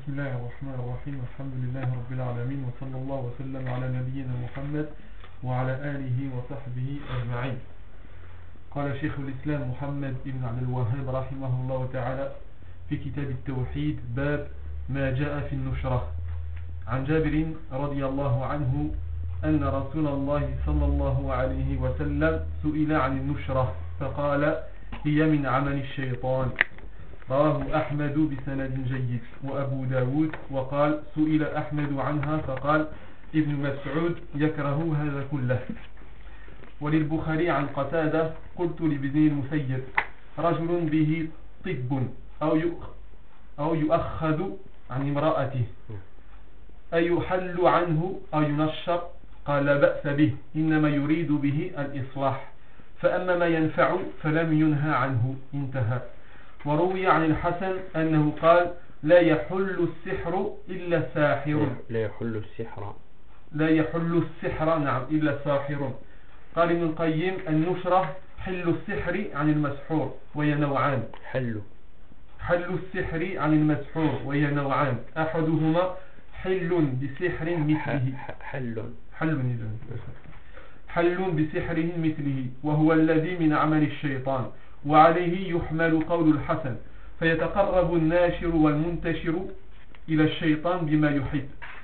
بسم الله الرحمن الرحيم، والحمد لله رب العالمين، وصلى الله وسلم على نبينا محمد وعلى آله وصحبه أجمعين. قال شيخ الإسلام محمد بن عبد الوهاب رحمه الله تعالى في كتاب التوحيد: باب ما جاء في النشرة. عن جابر رضي الله عنه أن رسول الله صلى الله عليه وسلم سئل عن النشرة فقال: هي من عمل الشيطان. رواه أحمد بسند جيد وأبو داود، وقال: سئل أحمد عنها فقال: ابن مسعود يكره هذا كله. وللبخاري عن قتادة: قلت لابن المسيب: رجل به طب أو يؤخذ عن امرأته أيحل عنه أو ينشر؟ قال: لا بأس به، إنما يريد به الإصلاح، فأما ما ينفع فلم ينهى عنه. انتهى. وروي عن الحسن أنه قال: لا يحل السحر إلا ساحر. لا يحل السحر نعم إلا ساحر. قال ابن القيم: النشرة حل السحر عن المسحور، وهي نوعان. حل السحر عن المسحور وهي نوعان: أحدهما حل بسحر مثله حل بسحره مثله، وهو الذي من عمل الشيطان، وعليه يحمل قول الحسن: فيتقرب الناشر والمنتشر إلى الشيطان بما يحب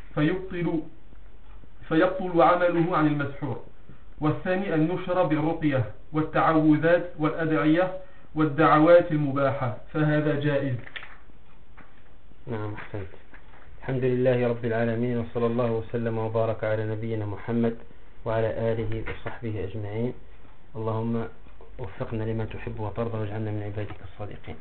فيبطل عمله عن المسحور. والثاني النشر بالرقية والتعوذات والأدعية والدعوات المباحة، فهذا جائز. نعم، أحسنت. الحمد لله رب العالمين، وصلى الله وسلم وبارك على نبينا محمد وعلى آله وصحبه أجمعين. اللهم وفقنا لما تحب وترضى، واجعلنا من عبادك الصادقين.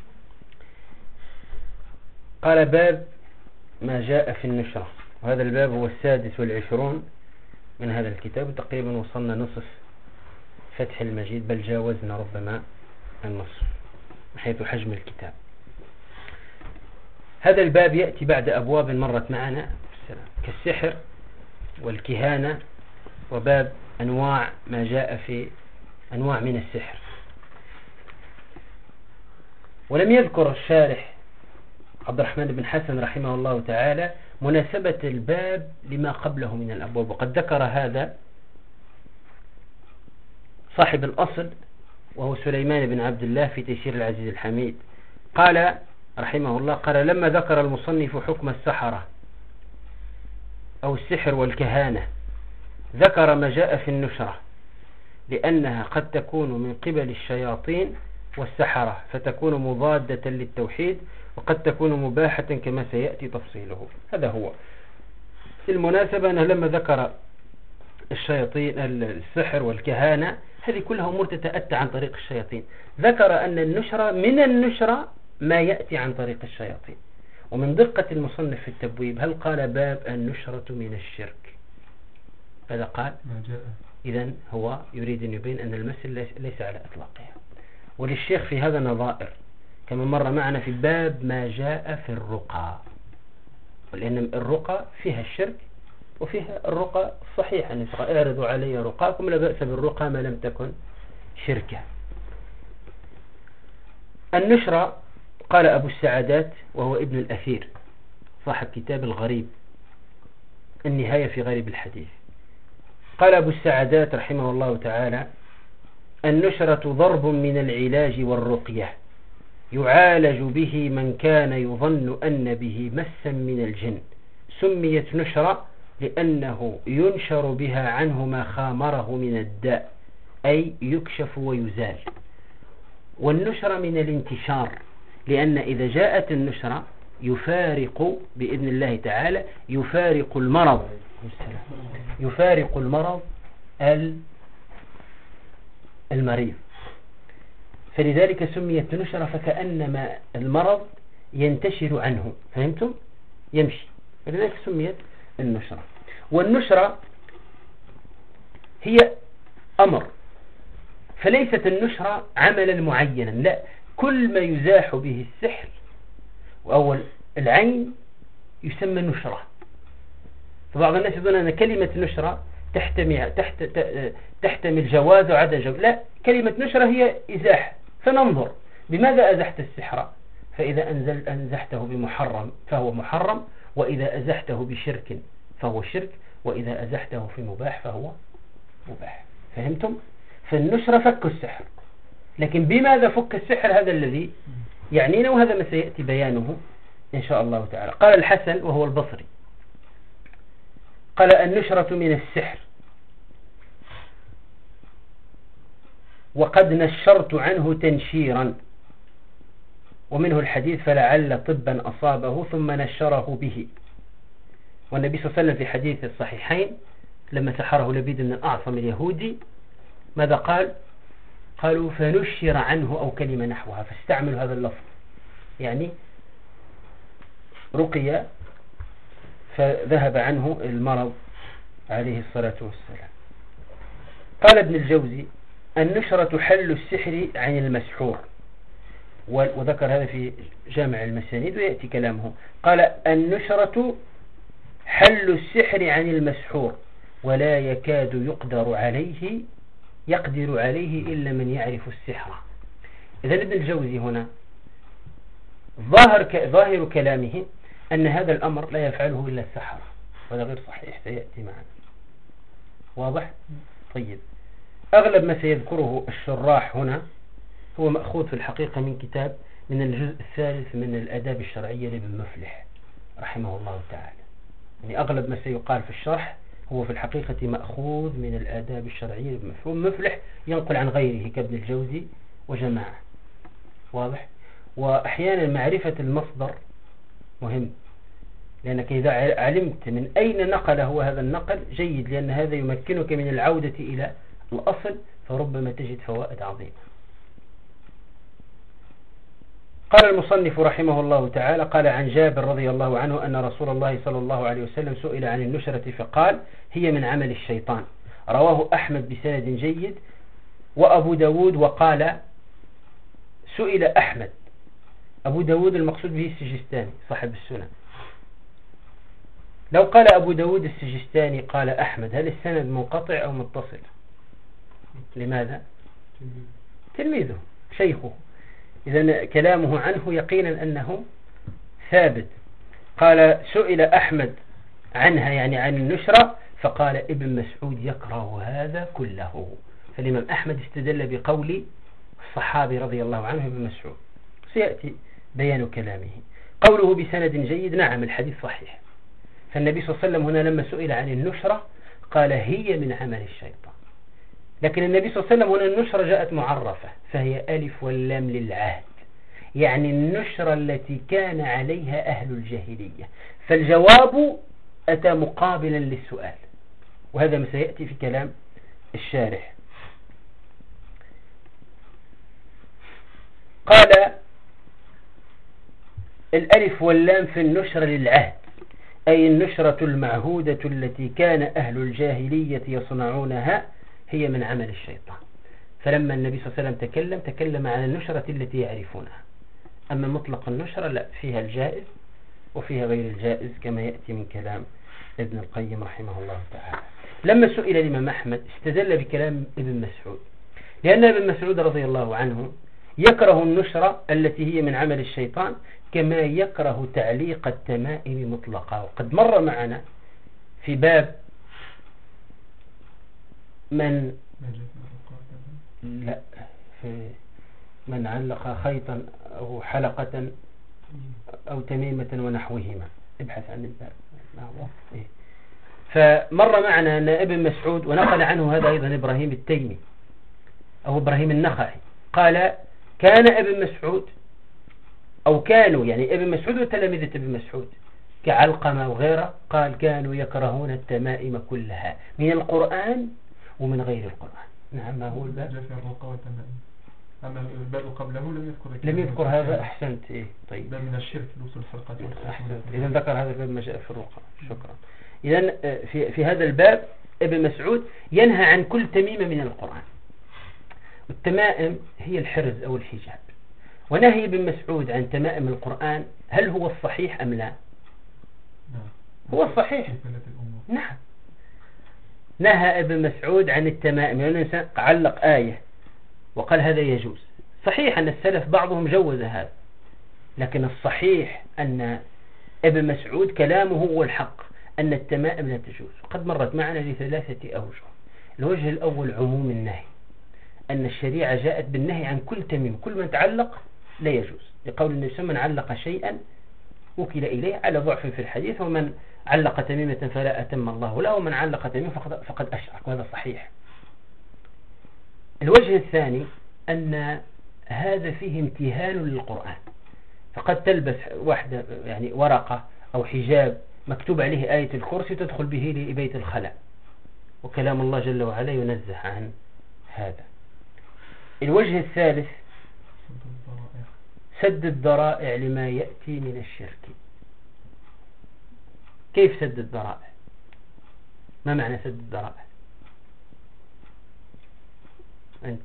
قال: باب ما جاء في النشرة. وهذا الباب هو 26 من هذا الكتاب، تقريبا وصلنا نصف فتح المجيد، بل جاوزنا ربما النصف من حيث حجم الكتاب. هذا الباب يأتي بعد أبواب مرت معنا كالسحر والكهانة، وباب أنواع ما جاء في أنواع من السحر. ولم يذكر الشارح عبد الرحمن بن حسن رحمه الله تعالى مناسبة الباب لما قبله من الأبواب، وقد ذكر هذا صاحب الأصل وهو سليمان بن عبد الله في تيسير العزيز الحميد. قال رحمه الله: قال: لما ذكر المصنف حكم السحرة أو السحر والكهانة ذكر ما جاء في النشرة، لأنها قد تكون من قبل الشياطين والسحرة، فتكون مضادة للتوحيد، وقد تكون مباحة كما سيأتي تفصيله. هذا هو المناسبة، أنه لما ذكر الشياطين السحر والكهانة، هذه كلها أمور تتأتى عن طريق الشياطين. ذكر أن النشرة من النشرة ما يأتي عن طريق الشياطين. ومن دقة المصنف في التبويب، هل قال باب النشرة من الشرك؟ هذا قال إذن هو يريد أن يبين أن المسألة ليس على إطلاقها. وللشيخ في هذا نظائر، كما مر معنا في باب ما جاء في الرقى، لأن الرقى فيها الشرك وفيها الرقى الصحيحة، أن اعرضوا علي رقاكم لا بأس بالرقى ما لم تكن شركة. النشرة قال أبو السعادات وهو ابن الأثير صاحب كتاب الغريب النهاية في غريب الحديث، قال أبو السعادات رحمه الله تعالى: النشرة ضرب من العلاج والرقية يعالج به من كان يظن أن به مسا من الجن، سميت نشرة لأنه ينشر بها عنه ما خامره من الداء، أي يكشف ويزال. والنشرة من الانتشار، لأن إذا جاءت النشرة يفارق بإذن الله تعالى يفارق المرض المريض، فلذلك سميت نشرة، فكأنما المرض ينتشر عنه، فهمتم؟ يمشي، فلذلك سميت النشرة. والنشرة هي أمر، فليست النشرة عملا معينا، لا، كل ما يزاح به السحر أو العين يسمى نشرة. فبعض الناس يظن أن كلمة نشرة تحتمل جواز وعدم جواز، لا، كلمة نشرة هي إزاحة. فننظر بماذا أزحت السحر، فإذا أنزحته بمحرم فهو محرم، وإذا أزحته بشرك فهو شرك، وإذا أزحته في مباح فهو مباح. فهمتم؟ فالنشرة فك السحر، لكن بماذا فك السحر هذا الذي يعنينا، وهذا ما سيأتي بيانه إن شاء الله تعالى. قال الحسن وهو البصري، قال النشرة من السحر، وقد نشرت عنه تنشيرا، ومنه الحديث فلعل طبا أصابه ثم نشره به. والنبي صلى الله عليه وسلم في حديث الصحيحين لما سحره لبيد من الأعصم اليهودي ماذا قال؟ قالوا فنشر عنه أو كلمة نحوها، فاستعملوا هذا اللفظ، يعني رقية فذهب عنه المرض عليه الصلاة والسلام. قال ابن الجوزي النشرة حل السحر عن المسحور، وذكر هذا في جامع المسانيد ويأتي كلامه. قال النشرة حل السحر عن المسحور، ولا يكاد يقدر عليه إلا من يعرف السحر. إذن ابن الجوزي هنا ظاهر كلامه أن هذا الأمر لا يفعله إلا السحرة، وهذا غير صحيح سيأتي معنا. واضح؟ طيب، أغلب ما سيذكره الشراح هنا هو مأخوذ في الحقيقة من كتاب من الجزء الثالث من الآداب الشرعية لابن مفلح رحمه الله تعالى. يعني أغلب ما سيقال في الشرح هو في الحقيقة مأخوذ من الآداب الشرعية لابن مفلح، ومفلح ينقل عن غيره كابن الجوزي وجماعة. واضح؟ وأحيانا معرفة المصدر مهم، لأنك إذا علمت من أين نقل هو هذا النقل جيد، لأن هذا يمكنك من العودة إلى الأصل، فربما تجد فوائد عظيمة. قال المصنف رحمه الله تعالى قال عن جابر رضي الله عنه أن رسول الله صلى الله عليه وسلم سئل عن النشرة فقال هي من عمل الشيطان. رواه أحمد بسند جيد وأبو داود. وقال سئل أحمد، أبو داود المقصود به السجستاني صاحب السنن. لو قال أبو داود السجستاني قال أحمد، هل السند منقطع أو متصل؟ لماذا؟ تلميذه شيخه، إذن كلامه عنه يقينا أنه ثابت. قال سئل أحمد عنها يعني عن النشرة فقال ابن مسعود يكره هذا كله. فالإمام أحمد استدل بقول الصحابي رضي الله عنه ابن مسعود، سيأتي بيان كلامه. قوله بسند جيد، نعم الحديث صحيح. فالنبي صلى الله عليه وسلم هنا لما سئل عن النشرة قال هي من عمل الشيطان، لكن النبي صلى الله عليه وسلم هنا النشرة جاءت معرفة، فهي ألف واللام للعهد، يعني النشرة التي كان عليها أهل الجاهلية. فالجواب أتى مقابلا للسؤال، وهذا ما سيأتي في كلام الشارح. قال الألف واللام في النشرة للعهد، أي النشرة المعهودة التي كان أهل الجاهلية يصنعونها هي من عمل الشيطان. فلما النبي صلى الله عليه وسلم تكلم عن النشرة التي يعرفونها. أما مطلق النشرة لا، فيها الجائز وفيها غير الجائز كما يأتي من كلام ابن القيم رحمه الله تعالى. لما سئل الإمام أحمد استدل بكلام ابن مسعود، لأن ابن مسعود رضي الله عنه يكره النشرة التي هي من عمل الشيطان كما يكره تعليق التمائم مطلقا. وقد مر معنا في باب من علق خيطا أو حلقة أو تميمة ونحوهما. ابحث عن الباب. فمر معنا أن ابن مسعود، ونقل عنه هذا أيضا إبراهيم التيمي أو إبراهيم النخعي، قال كان ابن مسعود أو كانوا، يعني ابن مسعود وتلامذة ابن مسعود كعلقمة وغيره، قال كانوا يكرهون التمائم كلها من القرآن ومن غير القرآن. نعم، ما هو الباب؟ أما الباب قبله لم يذكر هذا. أحسنت. إيه طيب، باب من الشرك لوصول الحلقات. أحسنت. إذا ذكر هذا الباب ما جاء في الرقى. شكرا. إذا في هذا الباب ابن مسعود ينهى عن كل تميمة من القرآن. التمائم هي الحرز أو الحجاب، ونهي ابن مسعود عن تمائم القرآن هل هو الصحيح أم لا؟ هو الصحيح. نعم، نهى ابن مسعود عن التمائم، لأن الإنسان علق آية وقال هذا يجوز. صحيح أن السلف بعضهم جوز هذا، لكن الصحيح أن ابن مسعود كلامه هو الحق، أن التمائم لا تجوز. وقد مرت معنا لثلاثة أوجه. الوجه الأول عموم النهي، أن الشريعة جاءت بالنهي عن كل تميم، كل من تعلق لا يجوز، لقول النبي صلى الله عليه وسلم من علق شيئا وكل إليه على ضعف في الحديث، ومن علق تميمة فلا أتم الله له، ومن علق تميمة فقد أشرك، وهذا صحيح. الوجه الثاني أن هذا فيه امتهان للقرآن، فقد تلبس واحدة يعني ورقة أو حجاب مكتوب عليه آية الكرسي تدخل به لبيت الخلاء، وكلام الله جل وعلا ينزه عن هذا. الوجه الثالث سد الذرائع لما يأتي من الشرك. كيف سد الذرائع؟ ما معنى سد الذرائع؟ أنت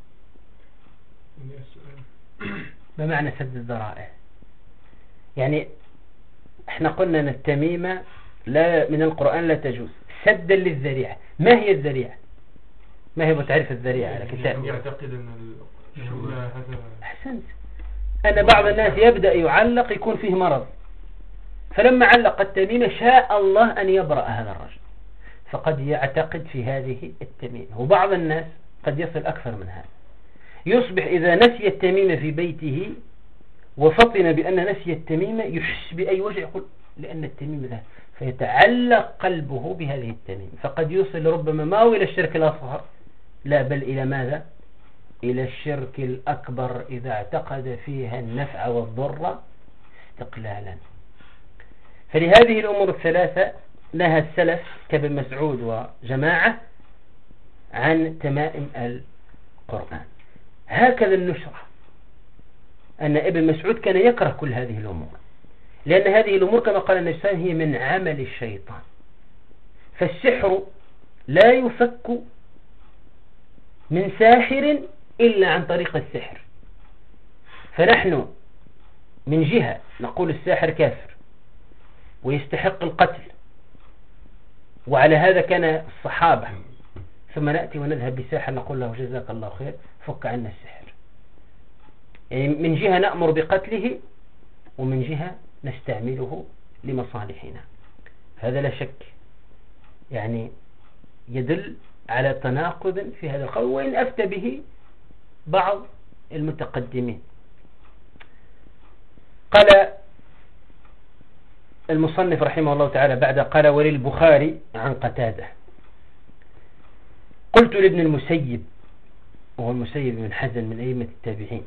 ما معنى سد الذرائع؟ يعني احنا قلنا ان التميمة لا من القرآن لا تجوز سدا للذريعة. ما هي الذريعة؟ ما هي بتعرف الذريعة على كتاب؟ يعتقد ان هذا. احسنت. ان بعض الناس يبدأ يعلق يكون فيه مرض، فلما علق التميمة شاء الله ان يبرأ هذا الرجل، فقد يعتقد في هذه التميمة. وبعض الناس قد يصل اكثر من هذا، يصبح اذا نسي التميمة في بيته وفطن بأن نسي التميمة يحس بأي وجع يقول لأن التميمة ذا، فيتعلق قلبه بهذه التميمة، فقد يوصل ربما ما هو إلى الشرك الأصغر، لا بل إلى ماذا؟ إلى الشرك الأكبر إذا اعتقد فيها النفع والضر استقلالا. فلهذه الأمور الثلاثة نهى السلف كابن مسعود وجماعة عن تمائم القرآن. هكذا النشرة، أن ابن مسعود كان يكره كل هذه الأمور، لأن هذه الأمور كما قال النبي صلى الله عليه وسلم هي من عمل الشيطان. فالسحر لا يفك من ساحر إلا عن طريق السحر. فنحن من جهة نقول الساحر كافر ويستحق القتل، وعلى هذا كان الصحابة، ثم نأتي ونذهب لساحر نقول له جزاك الله خير فك عنا السحر. يعني من جهة نأمر بقتله، ومن جهة نستعمله لمصالحنا. هذا لا شك يعني يدل على تناقض في هذا القول، وإن أفتى به بعض المتقدمين. قال المصنف رحمه الله تعالى بعد قال وللبخاري عن قتادة قلت لابن المسيب، وهو المسيب بن حزن من أئمة التابعين،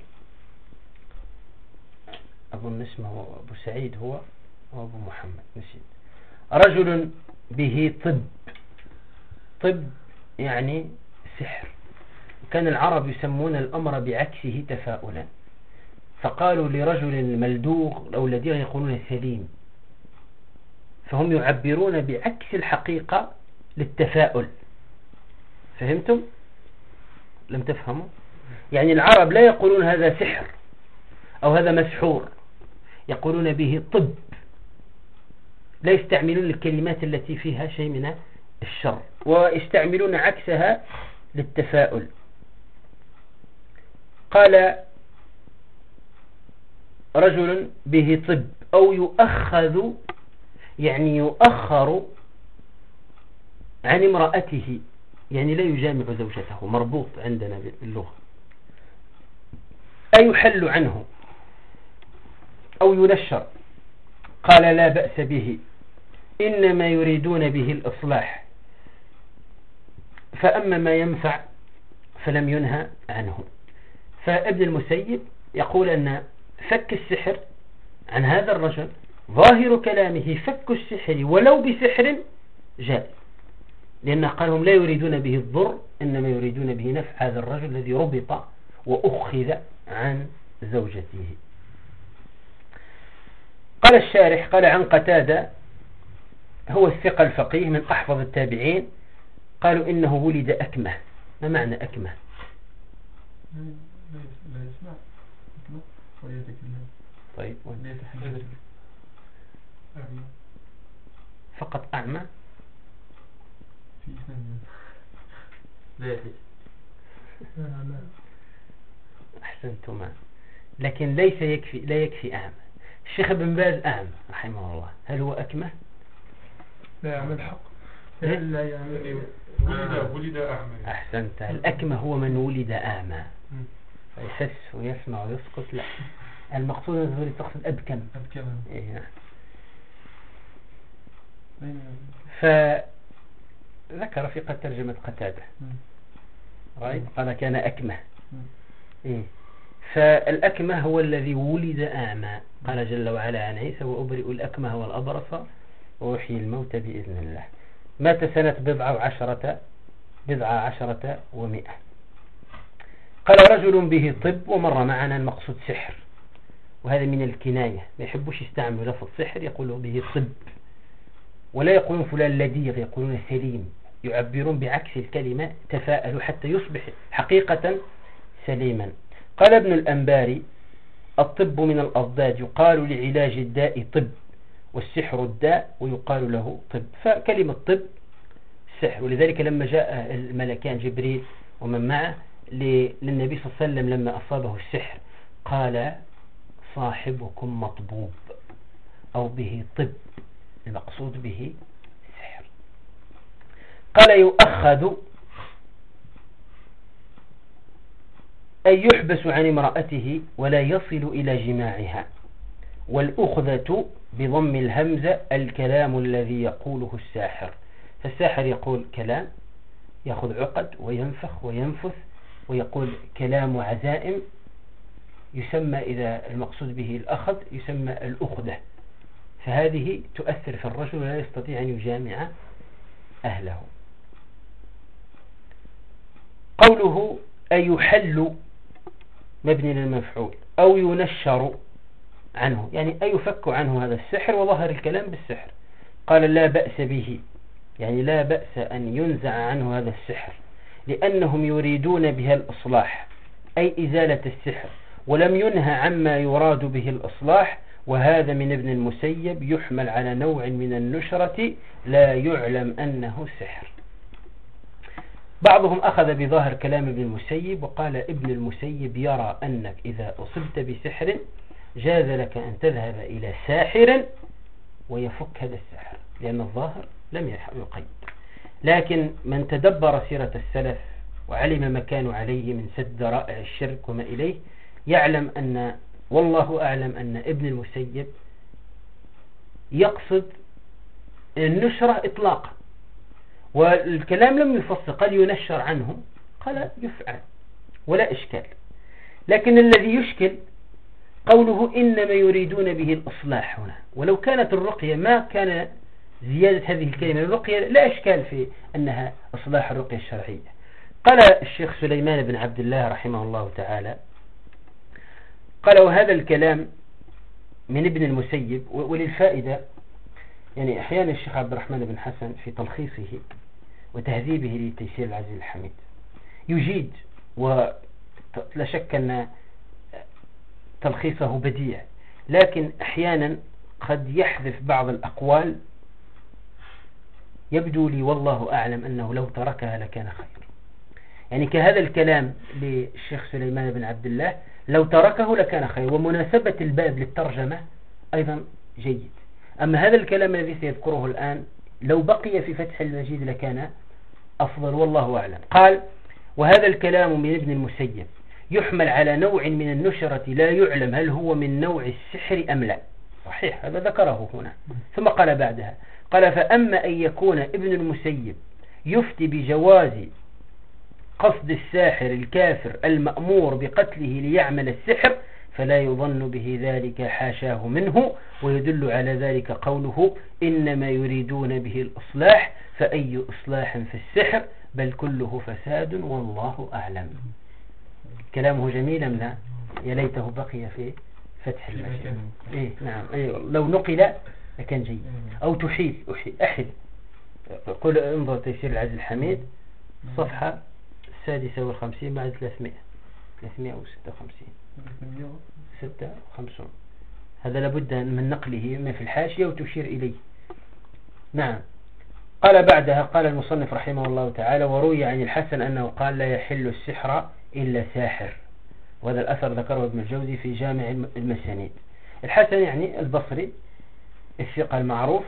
أظن اسمه أبو سعيد هو وأبو محمد نسيت، رجل به طب يعني سحر. كان العرب يسمون الأمر بعكسه تفاؤلا، فقالوا لرجل ملدوغ أو الذين يقولون سليم، فهم يعبرون بعكس الحقيقة للتفاؤل. فهمتم؟ لم تفهموا؟ يعني العرب لا يقولون هذا سحر أو هذا مسحور، يقولون به طب، لا يستعملون الكلمات التي فيها شيء من الشر، ويستعملون عكسها للتفاؤل. قال رجل به طب أو يؤخذ، يعني يؤخر عن امرأته، يعني لا يجامع زوجته، مربوط عندنا باللغة، أي يحل عنه أو ينشر. قال لا بأس به، إنما يريدون به الإصلاح، فأما ما ينفع فلم ينهى عنه. فابن المسيب يقول أن فك السحر عن هذا الرجل ظاهر كلامه فك السحر ولو بسحر جائز، لأن قالهم لا يريدون به الضر، إنما يريدون به نفع هذا الرجل الذي ربط وأخذ عن زوجته. قال الشارح قال عن قتادة هو الثقة الفقيه من أحفظ التابعين، قالوا إنه ولد أكمه. ما معنى أكمه؟ لا يسمع ويتكلم. طيب فقط أعمى في إثنين لا أحسنتما. لكن ليس يكفي، لا يكفي أعمى. الشيخ ابن باز أعمى رحمه الله، هل هو أكمه؟ لا يعمل حق. إيه؟ لا يعمل. ولد أعمى. أحسنت. الأكمه هو من ولد أعمى يحس ويسمع ويسقط. لا، المقصود أن تقصد أبكم. إيه. فذكر في قد ترجمة قتادة رأيت قال كان أكمه. إيه؟ فالأكمه هو الذي ولد أعمى. قال جل وعلا عن عيسى وأبرئ الأكمه والأبرص وأحيي الموت بإذن الله. مات سنة 14 و100. قال رجل به طب، ومر معنا المقصود سحر، وهذا من الكناية، ما يحبوش يستعملوا لفظ سحر، يقولوا به طب، ولا يقولون فلان لديغ، يقولون سليم، يعبرون بعكس الكلمة، تفاءلوا حتى يصبح حقيقة سليما. قال ابن الأنباري الطب من الأضداد، يقال لعلاج الداء طب، والسحر الداء ويقال له طب، فكلمة طب سحر. ولذلك لما جاء الملكان جبريل ومن معه للنبي صلى الله عليه وسلم لما أصابه السحر قال صاحبكم مطبوب أو به طب، المقصود به سحر. قال يؤخذ أن يحبس عن امرأته ولا يصل إلى جماعها، والأخذة بضم الهمزة الكلام الذي يقوله الساحر. فالساحر يقول كلام، يأخذ عقد وينفخ وينفث ويقول كلام عزائم، يسمى إذا المقصود به الأخذ يسمى الأخذة، فهذه تؤثر في الرجل ولا يستطيع أن يجامع أهله. قوله أيحل مبني للمفعول أو ينشر عنه، يعني أيفك عنه هذا السحر، وظهر الكلام بالسحر. قال لا بأس به، يعني لا بأس أن ينزع عنه هذا السحر، لأنهم يريدون بها الإصلاح أي إزالة السحر، ولم ينهى عما يراد به الإصلاح. وهذا من ابن المسيب يحمل على نوع من النشرة لا يعلم أنه سحر. بعضهم أخذ بظاهر كلام ابن المسيب وقال ابن المسيب يرى أنك إذا أصبت بسحر جاز لك أن تذهب إلى ساحر ويفك هذا السحر، لأن الظاهر لم يقيد. لكن من تدبر سيرة السلف وعلم ما كانوا عليه من سد رائع الشرك وما إليه يعلم أن، والله أعلم، أن ابن المسيب يقصد النشرة إطلاقا، والكلام لم يفصل، قال ينشر عنه، قال يفعل ولا إشكال. لكن الذي يشكل قوله إنما يريدون به الإصلاح هنا، ولو كانت الرقية ما كان زيادة هذه الكلمة الرقية لا إشكال في أنها إصلاح الرقية الشرعية. قال الشيخ سليمان بن عبد الله رحمه الله تعالى قال وهذا الكلام من ابن المسيب. وللفائدة يعني أحيانا الشيخ عبد الرحمن بن حسن في تلخيصه وتهذيبه لتيسير العزيز الحميد يجيد، ولا شك أن تلخيصه بديع، لكن أحيانا قد يحذف بعض الأقوال يبدو لي والله أعلم أنه لو تركها لكان خير. يعني كهذا الكلام للشيخ سليمان بن عبد الله لو تركه لكان خير، ومناسبة الباب للترجمة أيضا جيد. أما هذا الكلام الذي سيذكره الآن لو بقي في فتح المجيد لكان أفضل، والله أعلم. قال وهذا الكلام من ابن المسيب يحمل على نوع من النشرة لا يعلم هل هو من نوع السحر أم لا. صحيح، هذا ذكره هنا. ثم قال بعدها قال فأما أن يكون ابن المسيب يفتي بجواز قصد الساحر الكافر المأمور بقتله ليعمل السحر فلا يظن به ذلك حاشاه منه، ويدل على ذلك قوله إنما يريدون به الإصلاح، فأي إصلاح في السحر بل كله فساد والله أعلم. كلامه جميل أم لا؟ يا ليته بقي في فتح المجيد. إيه نعم، إيه لو نقل لكان جيد. أو تحيل أحل. قل انظر تيسير العزيز الحميد صفحة 56 بعد 356 هذا لابد من نقله ما في الحاشية وتشير إليه. نعم. قال بعدها قال المصنف رحمه الله تعالى وروي عن الحسن أنه قال لا يحل السحر إلا ساحر، وهذا الأثر ذكره ابن الجوزي في جامع المسانيد. الحسن يعني البصري الثقة المعروف،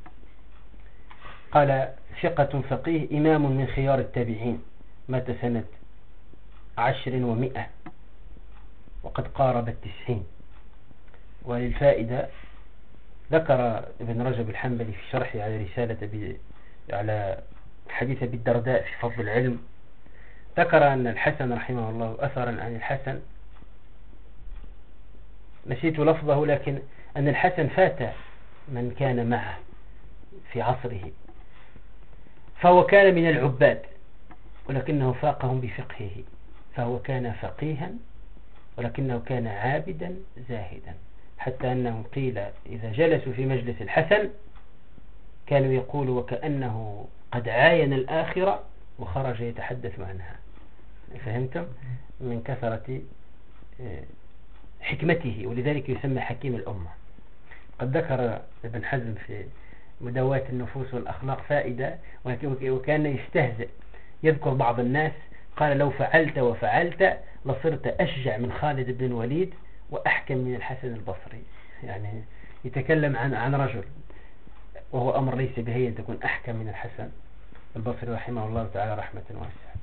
قال ثقة فقيه إمام من خيار التابعين، مات سنة 10 و100 وقد قارب 90. وللفائدة ذكر ابن رجب الحنبلي في شرحه على رسالة على حديث بالدرداء في فضل العلم، ذكر أن الحسن رحمه الله أثرا عن الحسن، نسيت لفظه، لكن أن الحسن فات من كان معه في عصره، فهو كان من العباد ولكنه فاقهم بفقهه، فهو كان فقيها ولكنه كان عابدا زاهدا، حتى أنهم قيل إذا جلسوا في مجلس الحسن كانوا يقولوا وكأنه قد عاين الآخرة وخرج يتحدث عنها. فهمتم؟ من كثرة حكمته، ولذلك يسمى حكيم الأمة. قد ذكر ابن حزم في مدوات النفوس والأخلاق فائدة، وكان يستهزئ، يذكر بعض الناس قال لو فعلت وفعلت لصرت أشجع من خالد بن الوليد وأحكم من الحسن البصري. يعني يتكلم عن رجل، وهو أمر ليس به أن تكون أحكم من الحسن البصري رحمه الله تعالى رحمة واسعة.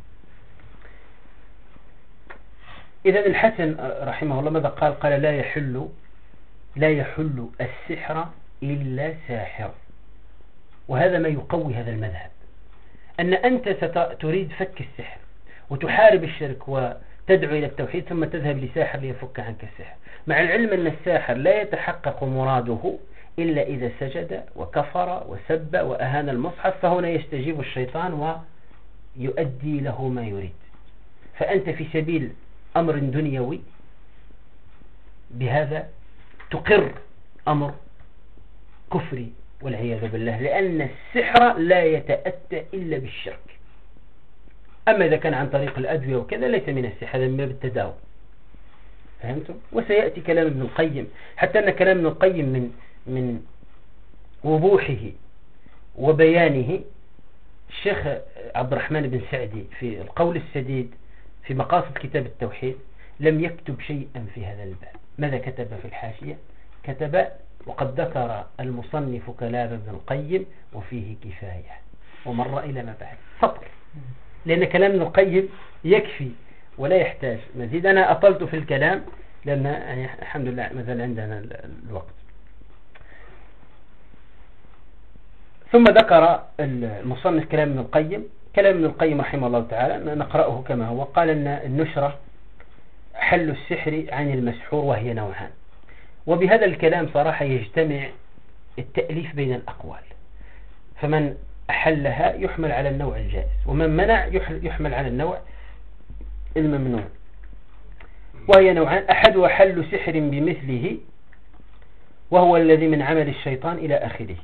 إذا الحسن رحمه الله ماذا قال؟ قال لا يحل السحر إلا ساحر. وهذا ما يقوي هذا المذهب، أن أنت تريد فك السحر وتحارب الشرك وتدعو إلى التوحيد، ثم تذهب لساحر ليفك عنك السحر، مع العلم أن الساحر لا يتحقق مراده إلا إذا سجد وكفر وسب وأهان المصحف، فهنا يستجيب الشيطان ويؤدي له ما يريد. فأنت في سبيل أمر دنيوي بهذا تقر أمر كفري والعياذ بالله، لأن السحر لا يتأتى إلا بالشرك. أما إذا كان عن طريق الأدوية وكذا ليس من السحر، هذا من باب التداوي. فهمتم؟ وسيأتي كلام ابن القيم، حتى أن كلام ابن القيم من وضوحه وبيانه. الشيخ عبد الرحمن بن سعدي في القول السديد في مقاصد كتاب التوحيد لم يكتب شيئا في هذا الباب. ماذا كتب في الحاشية؟ كتب وقد ذكر المصنف كلام ابن القيم وفيه كفاية، ومر إلى ما بعد سطر، لأن كلام ابن القيم يكفي ولا يحتاج مزيد. أنا أطلت في الكلام لأن يعني الحمد لله مثل عندنا الوقت. ثم ذكر المصنف كلام ابن القيم. كلام ابن القيم رحمه الله تعالى نقرأه كما هو. قال أن النشرة حل السحر عن المسحور وهي نوعان. وبهذا الكلام صراحة يجتمع التأليف بين الأقوال، فمن أحلها يحمل على النوع الجائز، ومن منع يحمل على النوع الممنوع. وهي نوعان: أحدها حل سحر بمثله وهو الذي من عمل الشيطان إلى آخره.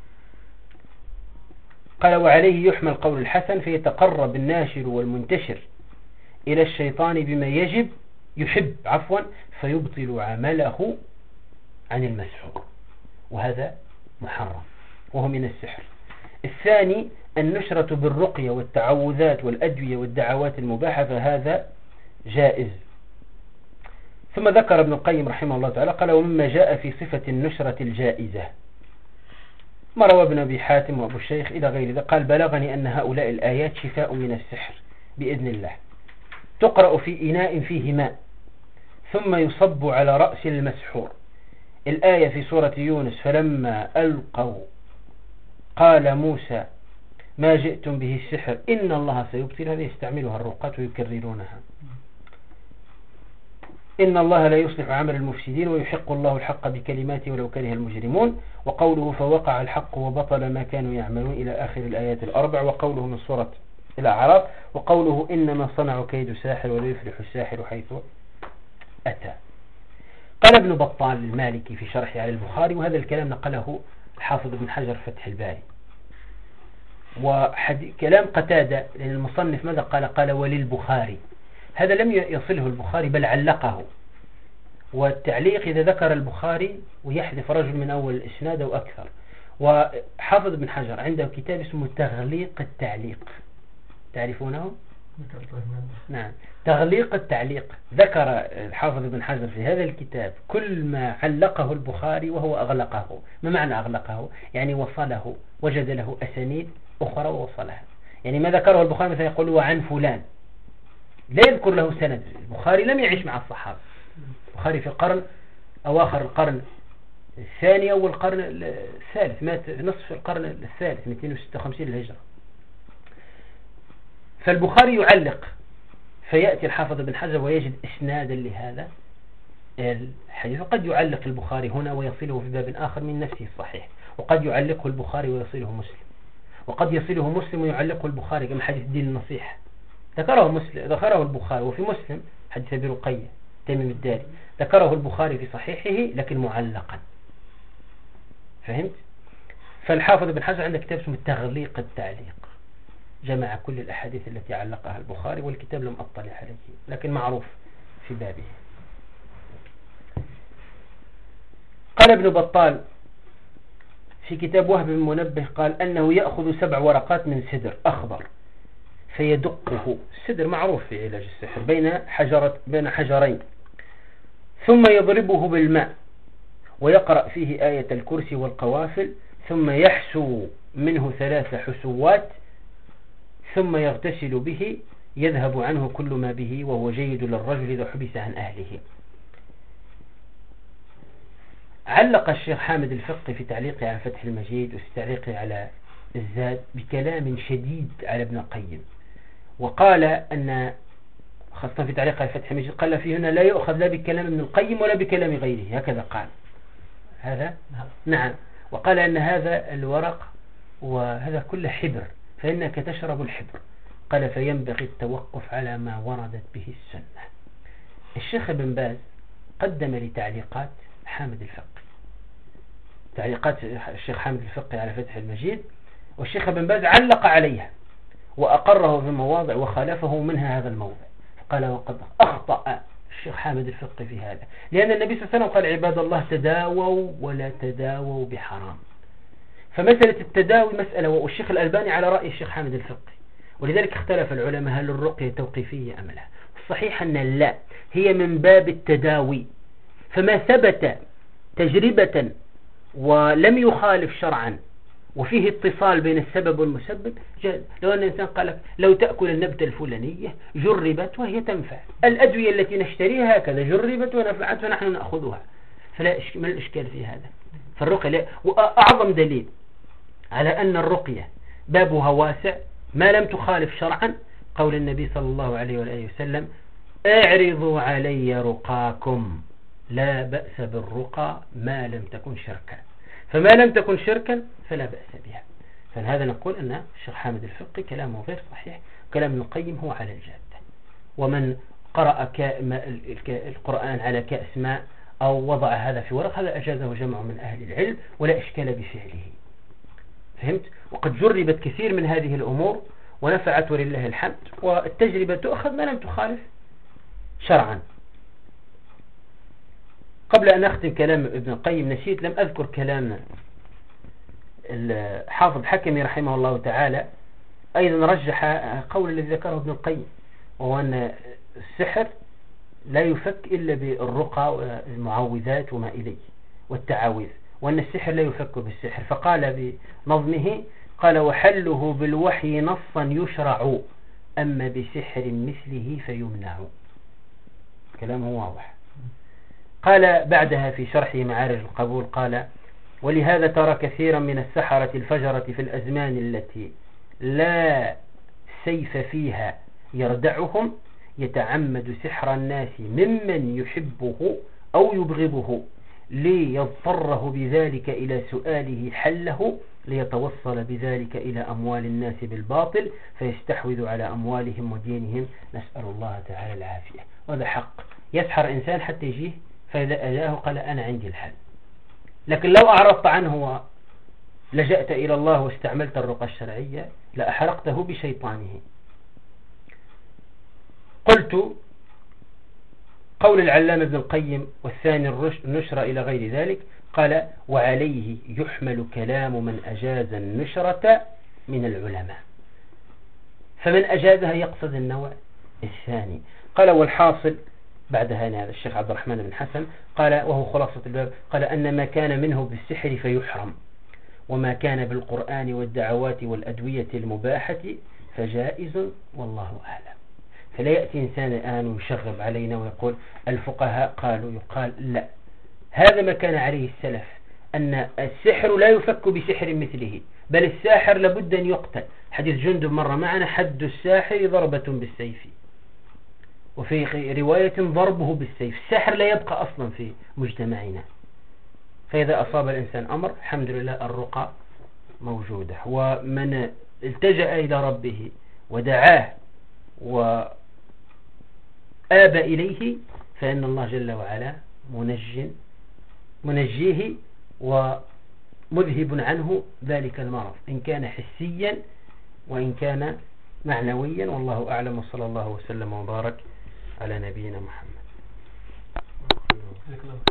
قال وعليه يحمل قول الحسن، فيتقرب الناشر والمنتشر إلى الشيطان بما يحب فيبطل عمله عن المسحور، وهذا محرم وهو من السحر. الثاني النشرة بالرقية والتعوذات والأدوية والدعوات المباحة، فهذا جائز. ثم ذكر ابن القيم رحمه الله تعالى قال ومما جاء في صفة النشرة الجائزة ما روى ابن أبي حاتم وأبو الشيخ إلى غير ذلك. قال بلغني أن هؤلاء الآيات شفاء من السحر بإذن الله، تقرأ في إناء فيه ماء ثم يصب على رأس المسحور. الآية في سورة يونس فلما ألقوا قال موسى ما جئتم به السحر إن الله سيبطل. هذه يستعملها الرقاة ويكررونها. إن الله لا يصلح عمل المفسدين ويحق الله الحق بكلماته ولو كره المجرمون. وقوله فوقع الحق وبطل ما كانوا يعملون إلى آخر الآيات الأربع. وقوله من سورة الأعراف وقوله إنما صنعوا كيد ساحر ولا يفلح الساحر حيث أتى. قال ابن بطال المالكي في شرحه على البخاري، وهذا الكلام نقله الحافظ ابن حجر فتح الباري. وكلام قتادة لأن المصنف ماذا قال وللبخاري، هذا لم يصله البخاري بل علقه. والتعليق إذا ذكر البخاري ويحذف رجل من أول الإسناد أو أكثر. وحافظ ابن حجر عنده كتاب اسمه تغليق التعليق، تعرفونه؟ نعم. تغليق التعليق، ذكر الحافظ ابن حجر في هذا الكتاب كل ما علقه البخاري وهو أغلقه. ما معنى أغلقه؟ يعني وصله، وجد له أسانيد أخرى ووصلها. يعني ما ذكره البخاري مثلا يقول وعن فلان، لا يذكر له سند. البخاري لم يعيش مع الصحابة، البخاري في القرن أواخر القرن الثاني أو القرن الثالث، مات في نصف القرن الثالث 256 للهجرة. فالبخاري يعلق، فيأتي الحافظ ابن حجر ويجد إسنادا لهذا الحديث. وقد يعلق البخاري هنا ويصله في باب آخر من نفسه الصحيح، وقد يعلقه البخاري ويصله مسلم، وقد يصله مسلم ويعلقه البخاري كما حديث دين النصيحة ذكره البخاري. وفي مسلم حديث أبي رقية تميم الداري ذكره البخاري في صحيحه لكن معلقا. فهمت؟ فالحافظ ابن حجر عنده كتاب اسمه تغليق التعليق، جمع كل الأحاديث التي علقها البخاري، والكتاب لم أطلع عليه لكن معروف في بابه. قال ابن بطال في كتاب وهب المنبه قال أنه يأخذ 7 ورقات من سدر أخضر فيدقه، السدر معروف في علاج السحر، بين حجرين، ثم يضربه بالماء ويقرأ فيه آية الكرسي والقوافل، ثم يحسو منه 3 حسوات، ثم يغتسل به يذهب عنه كل ما به، وهو جيد للرجل إذا حبس عن أهله. علق الشيخ حامد الفقي في تعليقه على فتح المجيد وفي تعليقه على الزاد بكلام شديد على ابن القيم، وقال أن خاصة في تعليقه على فتح المجيد قال فيه هنا لا يؤخذ لا بكلام ابن القيم ولا بكلام غيره، هكذا قال هذا. نعم. وقال أن هذا الورق وهذا كله حبر، فإنك تشرب الحبر. قال فينبغي التوقف على ما وردت به السنة. الشيخ ابن باز قدم لتعليقات حامد الفقي، تعليقات الشيخ حامد الفقي على فتح المجيد، والشيخ ابن باز علق عليها وأقره في مواضع وخالفه منها هذا الموضع. قال وقد أخطأ الشيخ حامد الفقي في هذا، لأن النبي صلى الله عليه وسلم قال عباد الله تداووا ولا تداووا بحرام. فمسألة التداوي مسألة، والشيخ الألباني على رأي الشيخ حامد الفقي، ولذلك اختلف العلماء هل الرقية توقيفية أم لا. الصحيح أن لا، هي من باب التداوي، فما ثبت تجربة ولم يخالف شرعا وفيه اتصال بين السبب والمسبب جاز. لو أن الإنسان قال لك لو تأكل النبتة الفلانية جربت وهي تنفع، الأدوية التي نشتريها هكذا جربت ونفعت ونحن نأخذها، فلا ما الإشكال في هذا. فالرقية لا. وأعظم دليل على أن الرقية بابها واسع ما لم تخالف شرعا قول النبي صلى الله عليه وآله وسلم اعرضوا علي رقاكم لا بأس بالرقى ما لم تكن شركا، فما لم تكن شركا فلا بأس بها. فلهذا نقول أن الشيخ حامد الفقي كلامه غير صحيح، كلام ابن القيم هو على الجادة. ومن قرأ القرآن على كأس ماء أو وضع هذا في ورق هذا أجازه جمع من أهل العلم ولا إشكال بفعله. فهمت؟ وقد جربت كثير من هذه الأمور ونفعت ولله الحمد، والتجربة تؤخذ ما لم تخالف شرعا. قبل أن أختم كلام ابن القيم نسيت لم أذكر كلام الحافظ حكمي رحمه الله تعالى، أيضا رجح قول الذي ذكره ابن القيم، وهو أن السحر لا يفك إلا بالرقى والمعوذات وما إليه والتعاويذ، وأن السحر لا يفك بالسحر. فقال بنظمه قال وحله بالوحي نصا يشرع أما بسحر مثله فيمنع. كلامه واضح. قال بعدها في شرحه معارج القبول قال ولهذا ترى كثيرا من السحرة الفجرة في الأزمان التي لا سيف فيها يردعهم يتعمد سحر الناس ممن يحبه أو يبغضه ليضطره بذلك إلى سؤاله حله ليتوصل بذلك إلى أموال الناس بالباطل فيستحوذ على أموالهم ودينهم، نسأل الله تعالى العافية. وهذا حق، يسحر إنسان حتى يجيه فإذا أجاه قال أنا عندي الحل. لكن لو أعرضت عنه ولجأت إلى الله واستعملت الرقى الشرعية لأحرقته بشيطانه. قلت قول العلامة ابن القيم والثاني النشرة إلى غير ذلك قال وعليه يحمل كلام من أجاز النشرة من العلماء. فمن أجازها يقصد النوع الثاني. قال والحاصل بعدها هذا الشيخ عبد الرحمن بن حسن قال وهو خلاصة الباب، قال أن ما كان منه بالسحر فيحرم، وما كان بالقرآن والدعوات والأدوية المباحة فجائز والله أعلم. فلا يأتي إنسان الآن ويشغب علينا ويقول الفقهاء قالوا، يقال لا، هذا ما كان عليه السلف، أن السحر لا يفك بسحر مثله، بل الساحر لابد أن يقتل. حديث جندب مر معنا حد الساحر ضربة بالسيف، وفي رواية ضربه بالسيف. الساحر لا يبقى أصلا في مجتمعنا. فإذا أصاب الإنسان أمر الحمد لله الرقى موجودة، ومن التجأ إلى ربه ودعاه وآب إليه فإن الله جل وعلا منجيه ومذهب عنه ذلك المرض، إن كان حسيا وإن كان معنويا. والله أعلم، وصلى الله وسلم وبارك على نبينا محمد.